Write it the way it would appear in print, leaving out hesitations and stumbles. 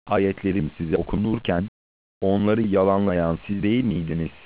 Ayetlerim size okunurken onları yalanlayan siz değil miydiniz?